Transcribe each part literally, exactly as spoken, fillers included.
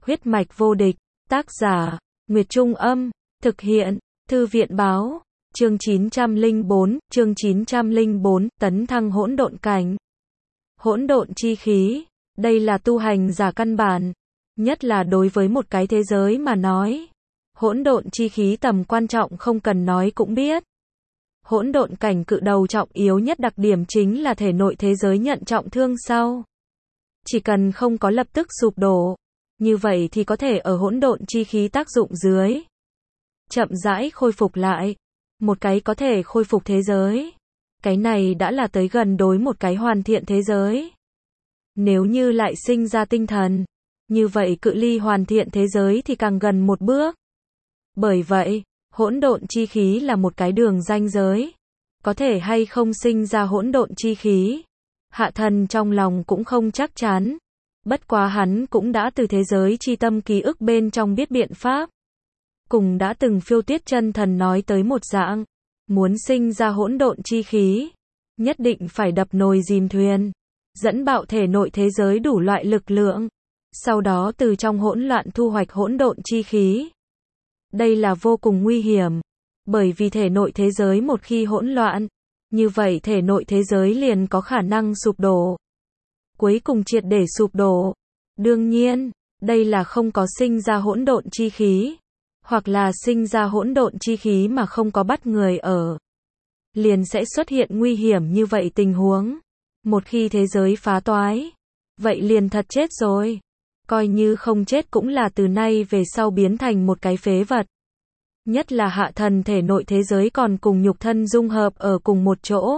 Huyết mạch vô địch, tác giả, Nguyệt Trung Âm, thực hiện, Thư viện Báo, chương chín trăm lẻ bốn, chương chín trăm lẻ bốn, tấn thăng hỗn độn cảnh. Hỗn độn chi khí, đây là tu hành giả căn bản, nhất là đối với một cái thế giới mà nói. Hỗn độn chi khí tầm quan trọng không cần nói cũng biết. Hỗn độn cảnh cự đầu trọng yếu nhất đặc điểm chính là thể nội thế giới nhận trọng thương sau. Chỉ cần không có lập tức sụp đổ, như vậy thì có thể ở hỗn độn chi khí tác dụng dưới, chậm rãi khôi phục lại. Một cái có thể khôi phục thế giới. Cái này đã là tới gần đối một cái hoàn thiện thế giới. Nếu như lại sinh ra tinh thần, như vậy cự ly hoàn thiện thế giới thì càng gần một bước. Bởi vậy, hỗn độn chi khí là một cái đường ranh giới. Có thể hay không sinh ra hỗn độn chi khí, Hạ Thần trong lòng cũng không chắc chắn. Bất quá hắn cũng đã từ thế giới chi tâm ký ức bên trong biết biện pháp. Cùng đã từng Phiêu Tuyết chân thần nói tới một dạng, muốn sinh ra hỗn độn chi khí, nhất định phải đập nồi dìm thuyền, dẫn bạo thể nội thế giới đủ loại lực lượng, sau đó từ trong hỗn loạn thu hoạch hỗn độn chi khí. Đây là vô cùng nguy hiểm, bởi vì thể nội thế giới một khi hỗn loạn, như vậy thể nội thế giới liền có khả năng sụp đổ. Cuối cùng triệt để sụp đổ. Đương nhiên, đây là không có sinh ra hỗn độn chi khí, hoặc là sinh ra hỗn độn chi khí mà không có bắt người ở. Liền sẽ xuất hiện nguy hiểm như vậy tình huống. Một khi thế giới phá toái, vậy liền thật chết rồi. Coi như không chết cũng là từ nay về sau biến thành một cái phế vật. Nhất là Hạ Thần thể nội thế giới còn cùng nhục thân dung hợp ở cùng một chỗ.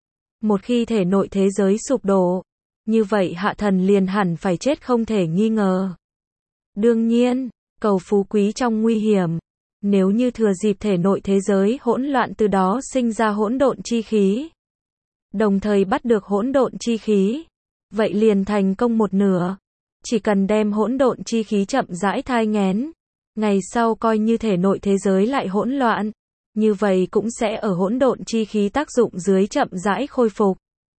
Một khi thể nội thế giới sụp đổ, như vậy Hạ Thần liền hẳn phải chết không thể nghi ngờ. Đương nhiên, cầu phú quý trong nguy hiểm. Nếu như thừa dịp thể nội thế giới hỗn loạn từ đó sinh ra hỗn độn chi khí, đồng thời bắt được hỗn độn chi khí, vậy liền thành công một nửa. Chỉ cần đem hỗn độn chi khí chậm rãi thai nghén, ngày sau coi như thể nội thế giới lại hỗn loạn, như vậy cũng sẽ ở hỗn độn chi khí tác dụng dưới chậm rãi khôi phục.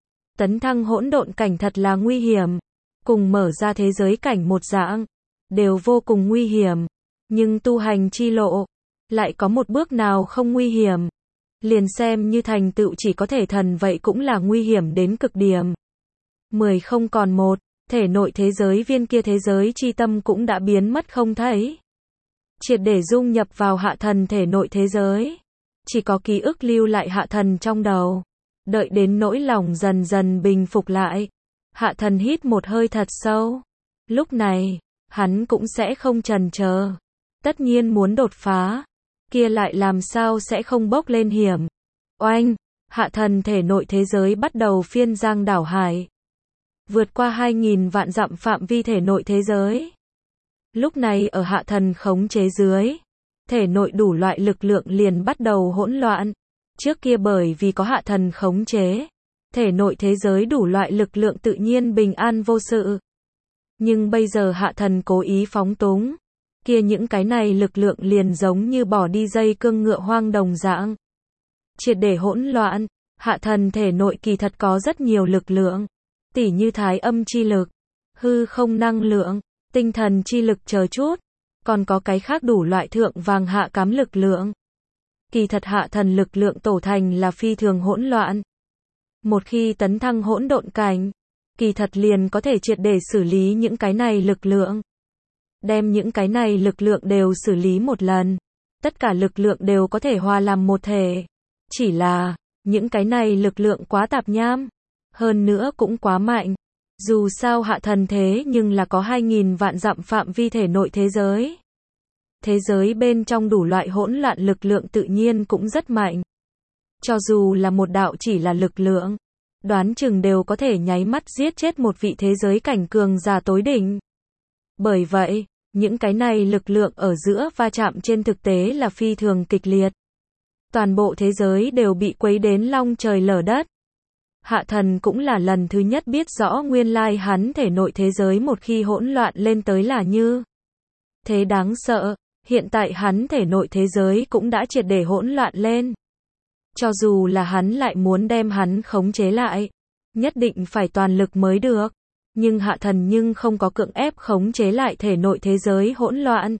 Tấn thăng hỗn độn cảnh thật là nguy hiểm, cùng mở ra thế giới cảnh một dạng, đều vô cùng nguy hiểm, nhưng tu hành chi lộ, lại có một bước nào không nguy hiểm. Liền xem như thành tựu chỉ có thể thần vậy cũng là nguy hiểm đến cực điểm. Mười không còn một, thể nội thế giới viên kia thế giới chi tâm cũng đã biến mất không thấy. Triệt để dung nhập vào Hạ Thần thể nội thế giới. Chỉ có ký ức lưu lại Hạ Thần trong đầu. Đợi đến nỗi lòng dần dần bình phục lại, Hạ Thần hít một hơi thật sâu. Lúc này, hắn cũng sẽ không chần chờ. Tất nhiên muốn đột phá, kia lại làm sao sẽ không bốc lên hiểm. Oanh, Hạ Thần thể nội thế giới bắt đầu phiên giang đảo hải. Vượt qua hai nghìn vạn dặm phạm vi thể nội thế giới. Lúc này ở Hạ Thần khống chế dưới, thể nội đủ loại lực lượng liền bắt đầu hỗn loạn. Trước kia bởi vì có Hạ Thần khống chế, thể nội thế giới đủ loại lực lượng tự nhiên bình an vô sự. Nhưng bây giờ Hạ Thần cố ý phóng túng, kia những cái này lực lượng liền giống như bỏ đi dây cương ngựa hoang đồng dạng. Triệt để hỗn loạn, Hạ Thần thể nội kỳ thật có rất nhiều lực lượng, tỉ như thái âm chi lực, hư không năng lượng, tinh thần chi lực chờ chút, còn có cái khác đủ loại thượng vàng hạ cám lực lượng. Kỳ thật Hạ Thần lực lượng tổ thành là phi thường hỗn loạn. Một khi tấn thăng hỗn độn cảnh, kỳ thật liền có thể triệt để xử lý những cái này lực lượng. Đem những cái này lực lượng đều xử lý một lần. Tất cả lực lượng đều có thể hòa làm một thể. Chỉ là, những cái này lực lượng quá tạp nham. Hơn nữa cũng quá mạnh. Dù sao Hạ Thần thế nhưng là có hai nghìn vạn dặm phạm vi thể nội thế giới. Thế giới bên trong đủ loại hỗn loạn lực lượng tự nhiên cũng rất mạnh. Cho dù là một đạo chỉ là lực lượng, đoán chừng đều có thể nháy mắt giết chết một vị thế giới cảnh cường giả tối đỉnh. Bởi vậy, những cái này lực lượng ở giữa va chạm trên thực tế là phi thường kịch liệt. Toàn bộ thế giới đều bị quấy đến long trời lở đất. Hạ Thần cũng là lần thứ nhất biết rõ nguyên lai hắn thể nội thế giới một khi hỗn loạn lên tới là như thế đáng sợ. Hiện tại hắn thể nội thế giới cũng đã triệt để hỗn loạn lên. Cho dù là hắn lại muốn đem hắn khống chế lại, nhất định phải toàn lực mới được. Nhưng Hạ Thần nhưng không có cưỡng ép khống chế lại thể nội thế giới hỗn loạn.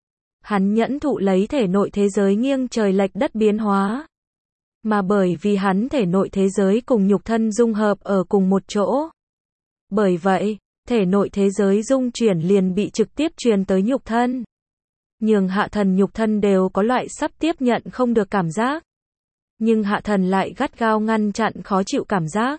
Hắn nhẫn thụ lấy thể nội thế giới nghiêng trời lệch đất biến hóa. Mà bởi vì hắn thể nội thế giới cùng nhục thân dung hợp ở cùng một chỗ. Bởi vậy, thể nội thế giới dung chuyển liền bị trực tiếp truyền tới nhục thân. Nhưng Hạ Thần nhục thân đều có loại sắp tiếp nhận không được cảm giác. Nhưng Hạ Thần lại gắt gao ngăn chặn khó chịu cảm giác.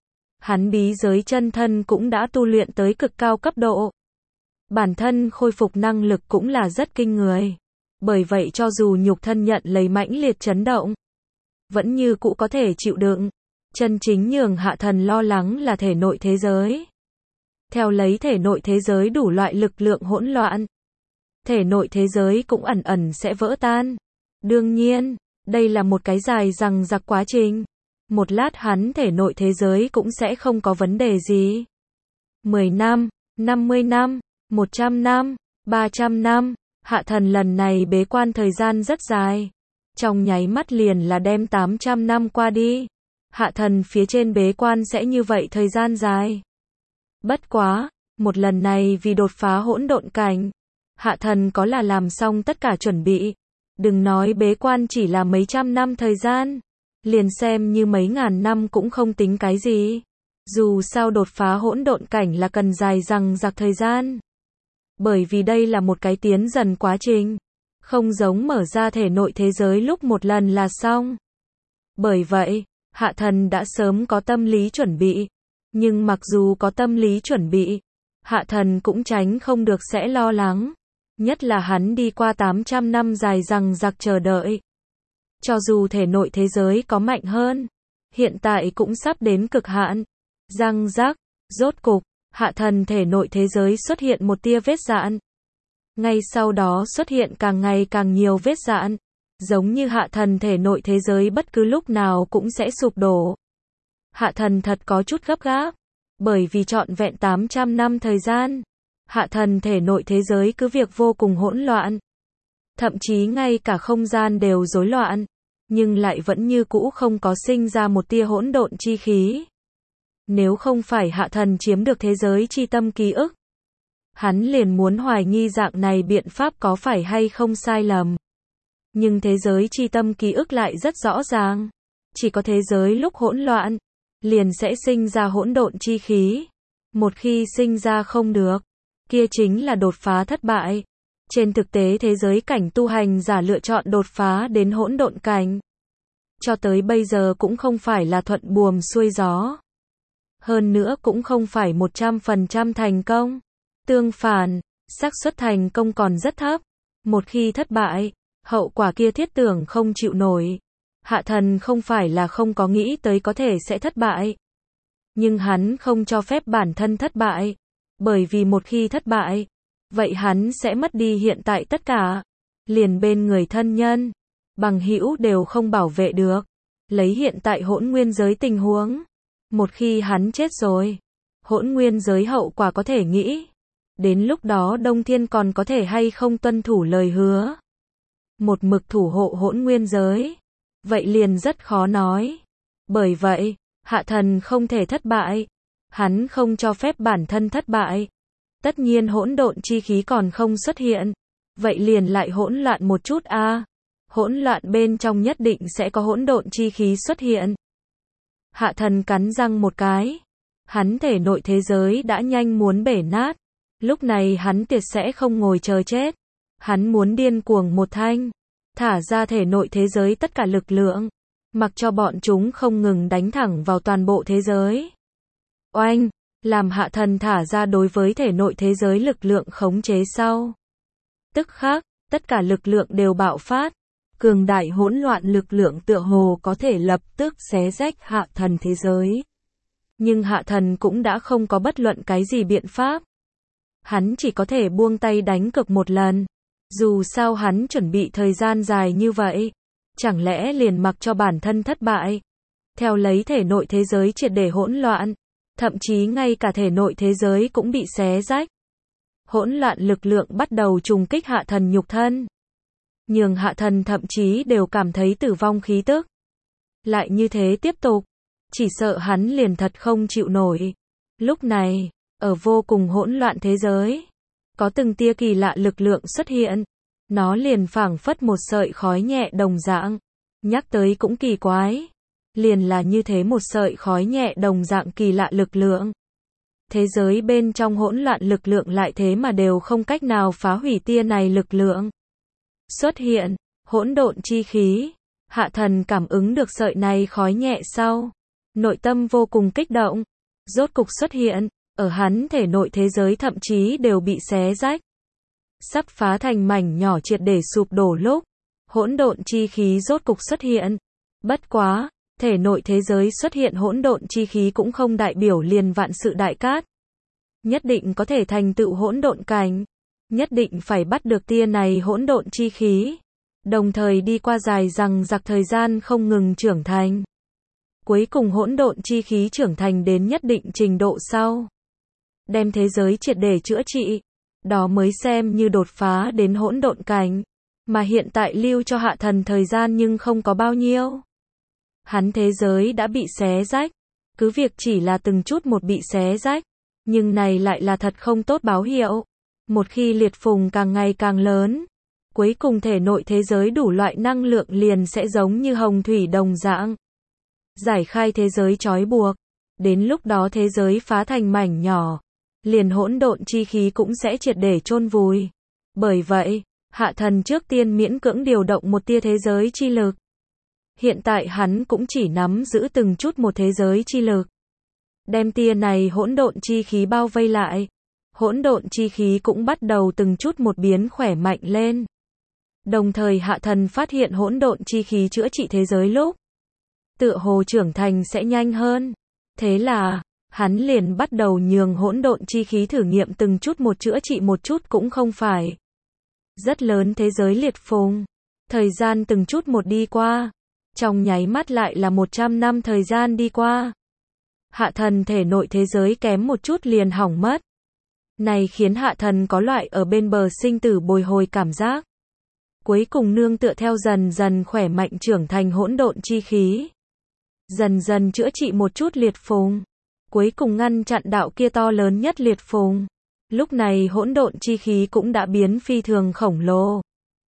Hắn bí giới chân thân cũng đã tu luyện tới cực cao cấp độ. Bản thân khôi phục năng lực cũng là rất kinh người. Bởi vậy cho dù nhục thân nhận lấy mãnh liệt chấn động, vẫn như cũ có thể chịu đựng. Chân chính nhường Hạ Thần lo lắng là thể nội thế giới. Theo lấy thể nội thế giới đủ loại lực lượng hỗn loạn. Thể nội thế giới cũng ẩn ẩn sẽ vỡ tan. Đương nhiên, đây là một cái dài dằng dặc quá trình. Một lát hắn thể nội thế giới cũng sẽ không có vấn đề gì. mười năm, năm mươi năm, một trăm năm, ba trăm năm, Hạ Thần lần này bế quan thời gian rất dài. Trong nháy mắt liền là đem tám trăm năm qua đi. Hạ Thần phía trên bế quan sẽ như vậy thời gian dài. Bất quá, một lần này vì đột phá hỗn độn cảnh, Hạ Thần có là làm xong tất cả chuẩn bị. Đừng nói bế quan chỉ là mấy trăm năm thời gian, liền xem như mấy ngàn năm cũng không tính cái gì. Dù sao đột phá hỗn độn cảnh là cần dài dằng dặc thời gian. Bởi vì đây là một cái tiến dần quá trình, không giống mở ra thể nội thế giới lúc một lần là xong. Bởi vậy, Hạ Thần đã sớm có tâm lý chuẩn bị. Nhưng mặc dù có tâm lý chuẩn bị, Hạ Thần cũng tránh không được sẽ lo lắng. Nhất là hắn đi qua tám trăm năm dài dằng dặc chờ đợi. Cho dù thể nội thế giới có mạnh hơn, hiện tại cũng sắp đến cực hạn. Răng rắc, rốt cục, Hạ Thần thể nội thế giới xuất hiện một tia vết rạn. Ngay sau đó xuất hiện càng ngày càng nhiều vết rạn. Giống như Hạ Thần thể nội thế giới bất cứ lúc nào cũng sẽ sụp đổ. Hạ Thần thật có chút gấp gáp. Bởi vì trọn vẹn tám trăm năm thời gian, Hạ Thần thể nội thế giới cứ việc vô cùng hỗn loạn. Thậm chí ngay cả không gian đều rối loạn. Nhưng lại vẫn như cũ không có sinh ra một tia hỗn độn chi khí. Nếu không phải Hạ Thần chiếm được thế giới chi tâm ký ức, hắn liền muốn hoài nghi dạng này biện pháp có phải hay không sai lầm. Nhưng thế giới chi tâm ký ức lại rất rõ ràng. Chỉ có thế giới lúc hỗn loạn, liền sẽ sinh ra hỗn độn chi khí. Một khi sinh ra không được, kia chính là đột phá thất bại. Trên thực tế thế giới cảnh tu hành giả lựa chọn đột phá đến hỗn độn cảnh. Cho tới bây giờ cũng không phải là thuận buồm xuôi gió. Hơn nữa cũng không phải một trăm phần trăm thành công. Tương phản, xác suất thành công còn rất thấp. Một khi thất bại, hậu quả kia thiết tưởng không chịu nổi. Hạ Thần không phải là không có nghĩ tới có thể sẽ thất bại. Nhưng hắn không cho phép bản thân thất bại. Bởi vì một khi thất bại, vậy hắn sẽ mất đi hiện tại tất cả. Liền bên người thân nhân, bằng hữu đều không bảo vệ được. Lấy hiện tại hỗn nguyên giới tình huống. Một khi hắn chết rồi, hỗn nguyên giới hậu quả có thể nghĩ. Đến lúc đó Đông Thiên còn có thể hay không tuân thủ lời hứa. Một mực thủ hộ hỗn nguyên giới. Vậy liền rất khó nói. Bởi vậy, Hạ Thần không thể thất bại. Hắn không cho phép bản thân thất bại. Tất nhiên hỗn độn chi khí còn không xuất hiện. Vậy liền lại hỗn loạn một chút a. À. Hỗn loạn bên trong nhất định sẽ có hỗn độn chi khí xuất hiện. Hạ Thần cắn răng một cái. Hắn thể nội thế giới đã nhanh muốn bể nát. Lúc này hắn tuyệt sẽ không ngồi chờ chết. Hắn muốn điên cuồng một thanh. Thả ra thể nội thế giới tất cả lực lượng. Mặc cho bọn chúng không ngừng đánh thẳng vào toàn bộ thế giới. Oanh! Làm Hạ Thần thả ra đối với thể nội thế giới lực lượng khống chế sau. Tức khắc, tất cả lực lượng đều bạo phát. Cường đại hỗn loạn lực lượng tựa hồ có thể lập tức xé rách Hạ Thần thế giới. Nhưng Hạ Thần cũng đã không có bất luận cái gì biện pháp. Hắn chỉ có thể buông tay đánh cược một lần. Dù sao hắn chuẩn bị thời gian dài như vậy. Chẳng lẽ liền mặc cho bản thân thất bại. Theo lấy thể nội thế giới triệt để hỗn loạn. Thậm chí ngay cả thể nội thế giới cũng bị xé rách. Hỗn loạn lực lượng bắt đầu trùng kích Hạ Thần nhục thân. Nhường Hạ Thần thậm chí đều cảm thấy tử vong khí tức. Lại như thế tiếp tục. Chỉ sợ hắn liền thật không chịu nổi. Lúc này, ở vô cùng hỗn loạn thế giới, có từng tia kỳ lạ lực lượng xuất hiện, nó liền phảng phất một sợi khói nhẹ đồng dạng, nhắc tới cũng kỳ quái, liền là như thế một sợi khói nhẹ đồng dạng kỳ lạ lực lượng. Thế giới bên trong hỗn loạn lực lượng lại thế mà đều không cách nào phá hủy tia này lực lượng. Xuất hiện, hỗn độn chi khí, Hạ Thần cảm ứng được sợi này khói nhẹ sau, nội tâm vô cùng kích động, rốt cục xuất hiện, ở hắn thể nội thế giới thậm chí đều bị xé rách, sắp phá thành mảnh nhỏ triệt để sụp đổ lúc, hỗn độn chi khí rốt cục xuất hiện. Bất quá, thể nội thế giới xuất hiện hỗn độn chi khí cũng không đại biểu liền vạn sự đại cát. Nhất định có thể thành tựu hỗn độn cảnh, nhất định phải bắt được tia này hỗn độn chi khí, đồng thời đi qua dài dằng dặc thời gian không ngừng trưởng thành. Cuối cùng hỗn độn chi khí trưởng thành đến nhất định trình độ sau, đem thế giới triệt để chữa trị, đó mới xem như đột phá đến hỗn độn cảnh, mà hiện tại lưu cho Hạ Thần thời gian nhưng không có bao nhiêu. Hắn thế giới đã bị xé rách, cứ việc chỉ là từng chút một bị xé rách, nhưng này lại là thật không tốt báo hiệu. Một khi liệt phùng càng ngày càng lớn, cuối cùng thể nội thế giới đủ loại năng lượng liền sẽ giống như hồng thủy đồng dạng, giải khai thế giới trói buộc, đến lúc đó thế giới phá thành mảnh nhỏ, liền hỗn độn chi khí cũng sẽ triệt để chôn vùi. Bởi vậy, Hạ Thần trước tiên miễn cưỡng điều động một tia thế giới chi lực. Hiện tại hắn cũng chỉ nắm giữ từng chút một thế giới chi lực, đem tia này hỗn độn chi khí bao vây lại. Hỗn độn chi khí cũng bắt đầu từng chút một biến khỏe mạnh lên. Đồng thời Hạ Thần phát hiện hỗn độn chi khí chữa trị thế giới lúc, tựa hồ trưởng thành sẽ nhanh hơn. Thế là, hắn liền bắt đầu nhường hỗn độn chi khí thử nghiệm từng chút một chữa trị một chút cũng không phải. Rất lớn thế giới liệt phùng. Thời gian từng chút một đi qua. Trong nháy mắt lại là một trăm năm thời gian đi qua. Hạ Thần thể nội thế giới kém một chút liền hỏng mất. Này khiến Hạ Thần có loại ở bên bờ sinh tử bồi hồi cảm giác. Cuối cùng nương tựa theo dần dần khỏe mạnh trưởng thành hỗn độn chi khí, dần dần chữa trị một chút liệt phùng, cuối cùng ngăn chặn đạo kia to lớn nhất liệt phùng. Lúc này hỗn độn chi khí cũng đã biến phi thường khổng lồ.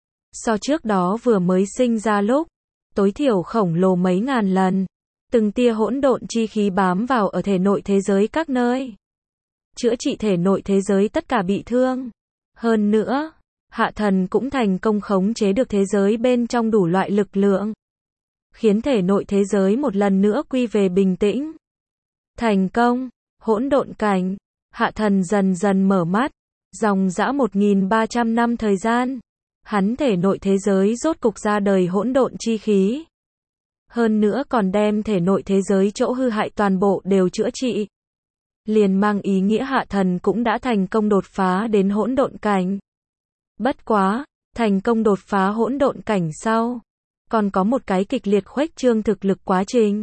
So trước đó vừa mới sinh ra lúc, tối thiểu khổng lồ mấy ngàn lần. Từng tia hỗn độn chi khí bám vào ở thể nội thế giới các nơi, chữa trị thể nội thế giới tất cả bị thương. Hơn nữa, Hạ Thần cũng thành công khống chế được thế giới bên trong đủ loại lực lượng, khiến thể nội thế giới một lần nữa quy về bình tĩnh. Thành công, hỗn độn cảnh, Hạ Thần dần dần mở mắt, dòng dã một nghìn ba trăm năm thời gian, hắn thể nội thế giới rốt cục ra đời hỗn độn chi khí. Hơn nữa còn đem thể nội thế giới chỗ hư hại toàn bộ đều chữa trị. Liền mang ý nghĩa Hạ Thần cũng đã thành công đột phá đến hỗn độn cảnh. Bất quá, thành công đột phá hỗn độn cảnh sau, còn có một cái kịch liệt khuếch trương thực lực quá trình.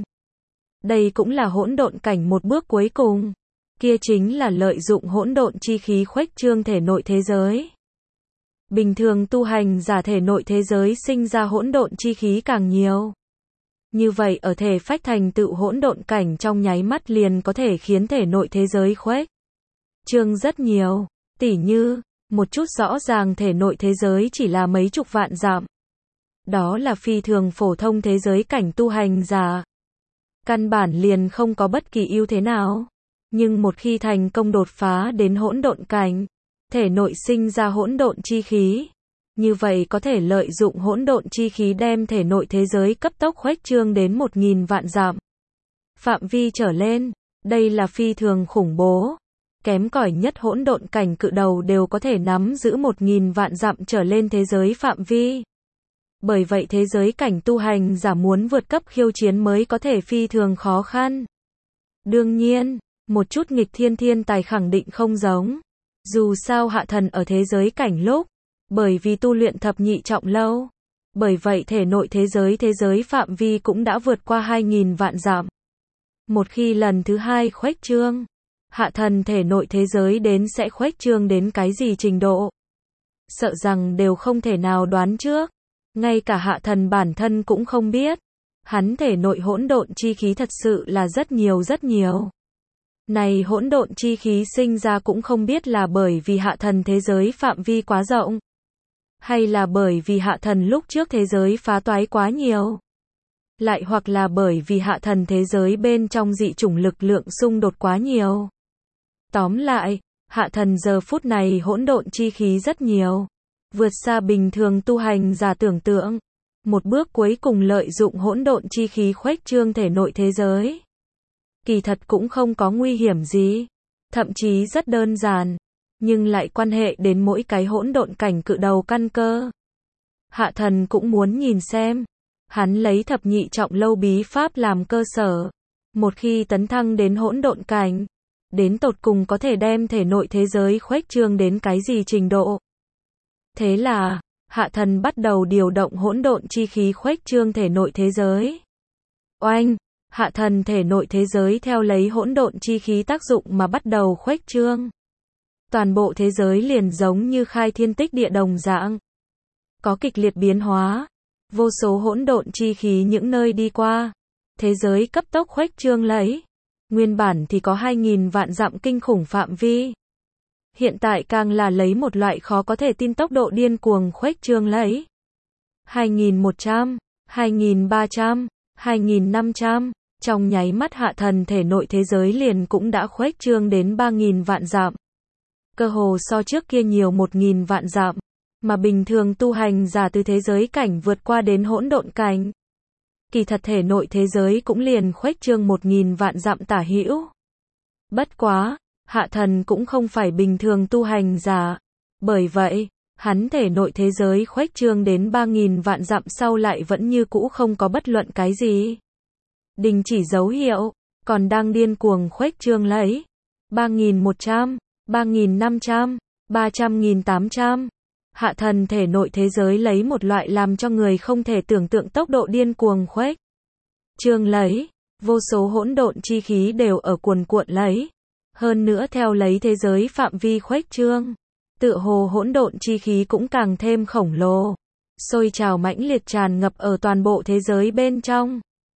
Đây cũng là hỗn độn cảnh một bước cuối cùng, kia chính là lợi dụng hỗn độn chi khí khuếch trương thể nội thế giới. Bình thường tu hành giả thể nội thế giới sinh ra hỗn độn chi khí càng nhiều. Như vậy ở thể phách thành tựu hỗn độn cảnh trong nháy mắt liền có thể khiến thể nội thế giới khuếch trương rất nhiều, tỉ như một chút rõ ràng thể nội thế giới chỉ là mấy chục vạn dặm. Đó là phi thường phổ thông thế giới cảnh tu hành giả. Căn bản liền không có bất kỳ ưu thế nào. Nhưng một khi thành công đột phá đến hỗn độn cảnh, thể nội sinh ra hỗn độn chi khí, như vậy có thể lợi dụng hỗn độn chi khí đem thể nội thế giới cấp tốc khuếch trương đến một nghìn vạn dặm phạm vi trở lên. Đây là phi thường khủng bố. Kém cỏi nhất hỗn độn cảnh cự đầu đều có thể nắm giữ một nghìn vạn dặm trở lên thế giới phạm vi. Bởi vậy thế giới cảnh tu hành giả muốn vượt cấp khiêu chiến mới có thể phi thường khó khăn. Đương nhiên, một chút nghịch thiên thiên tài khẳng định không giống. Dù sao Hạ Thần ở thế giới cảnh lúc, bởi vì tu luyện thập nhị trọng lâu, bởi vậy thể nội thế giới thế giới phạm vi cũng đã vượt qua hai nghìn vạn dặm. Một khi lần thứ hai khuếch trương, Hạ Thần thể nội thế giới đến sẽ khuếch trương đến cái gì trình độ, sợ rằng đều không thể nào đoán trước. Ngay cả Hạ Thần bản thân cũng không biết. Hắn thể nội hỗn độn chi khí thật sự là rất nhiều rất nhiều. Này hỗn độn chi khí sinh ra cũng không biết là bởi vì hạ thần thế giới phạm vi quá rộng, hay là bởi vì hạ thần lúc trước thế giới phá toái quá nhiều, lại hoặc là bởi vì hạ thần thế giới bên trong dị chủng lực lượng xung đột quá nhiều. Tóm lại, hạ thần giờ phút này hỗn độn chi khí rất nhiều, vượt xa bình thường tu hành giả tưởng tượng. Một bước cuối cùng lợi dụng hỗn độn chi khí khuếch trương thể nội thế giới. Kỳ thật cũng không có nguy hiểm gì, thậm chí rất đơn giản, nhưng lại quan hệ đến mỗi cái hỗn độn cảnh cự đầu căn cơ. Hạ thần cũng muốn nhìn xem, hắn lấy thập nhị trọng lâu bí pháp làm cơ sở, một khi tấn thăng đến hỗn độn cảnh, đến tột cùng có thể đem thể nội thế giới khuếch trương đến cái gì trình độ. Thế là, hạ thần bắt đầu điều động hỗn độn chi khí khuếch trương thể nội thế giới. Oanh, hạ thần thể nội thế giới theo lấy hỗn độn chi khí tác dụng mà bắt đầu khuếch trương. Toàn bộ thế giới liền giống như khai thiên tích địa đồng dạng, có kịch liệt biến hóa, vô số hỗn độn chi khí những nơi đi qua, thế giới cấp tốc khuếch trương lấy. Nguyên bản thì có hai nghìn vạn dặm kinh khủng phạm vi, hiện tại càng là lấy một loại khó có thể tin tốc độ điên cuồng khuếch trương lấy. hai nghìn một trăm, hai nghìn ba trăm, hai nghìn năm trăm, trong nháy mắt hạ thần thể nội thế giới liền cũng đã khuếch trương đến ba nghìn vạn dặm. Cơ hồ so trước kia nhiều một nghìn vạn dặm, mà bình thường tu hành giả từ thế giới cảnh vượt qua đến hỗn độn cảnh. Kỳ thật thể nội thế giới cũng liền khuếch trương một nghìn vạn dặm tả hữu. Bất quá, hạ thần cũng không phải bình thường tu hành giả, bởi vậy, hắn thể nội thế giới khuếch trương đến ba nghìn vạn dặm sau lại vẫn như cũ không có bất luận cái gì đình chỉ dấu hiệu, còn đang điên cuồng khuếch trương lấy. ba nghìn một trăm, ba nghìn năm trăm, ba trăm nghìn tám trăm. Hạ thần thể nội thế giới lấy một loại làm cho người không thể tưởng tượng tốc độ điên cuồng khuếch trương lấy, vô số hỗn độn chi khí đều ở cuồn cuộn lấy. Hơn nữa theo lấy thế giới phạm vi khuếch trương, tựa hồ hỗn độn chi khí cũng càng thêm khổng lồ, sôi trào mãnh liệt tràn ngập ở toàn bộ thế giới bên trong.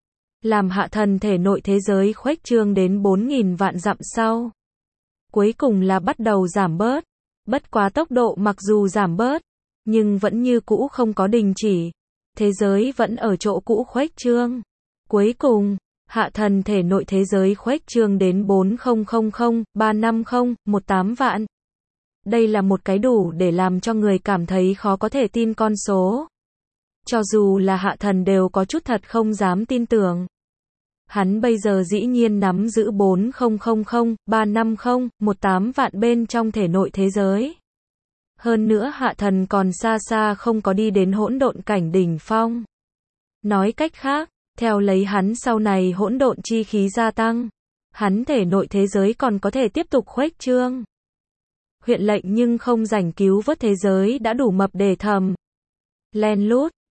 Làm hạ thần thể nội thế giới khuếch trương đến bốn nghìn vạn dặm sau, cuối cùng là bắt đầu giảm bớt. Bất quá tốc độ mặc dù giảm bớt, nhưng vẫn như cũ không có đình chỉ. Thế giới vẫn ở chỗ cũ khuếch trương. Cuối cùng, hạ thần thể nội thế giới khuếch trương đến bốn nghìn ba trăm năm mươi mười tám vạn. Đây là một cái đủ để làm cho người cảm thấy khó có thể tin con số. Cho dù là hạ thần đều có chút thật không dám tin tưởng. Hắn bây giờ dĩ nhiên nắm giữ bốn nghìn ba trăm năm mươi mười tám vạn bên trong thể nội thế giới. Hơn nữa hạ thần còn xa xa không có đi đến hỗn độn cảnh đỉnh phong. Nói cách khác, theo lấy hắn sau này hỗn độn chi khí gia tăng, hắn thể nội thế giới còn có thể tiếp tục khuếch trương. Huyện lệnh nhưng không rảnh cứu vớt thế giới đã đủ mập để thầm. Len lút,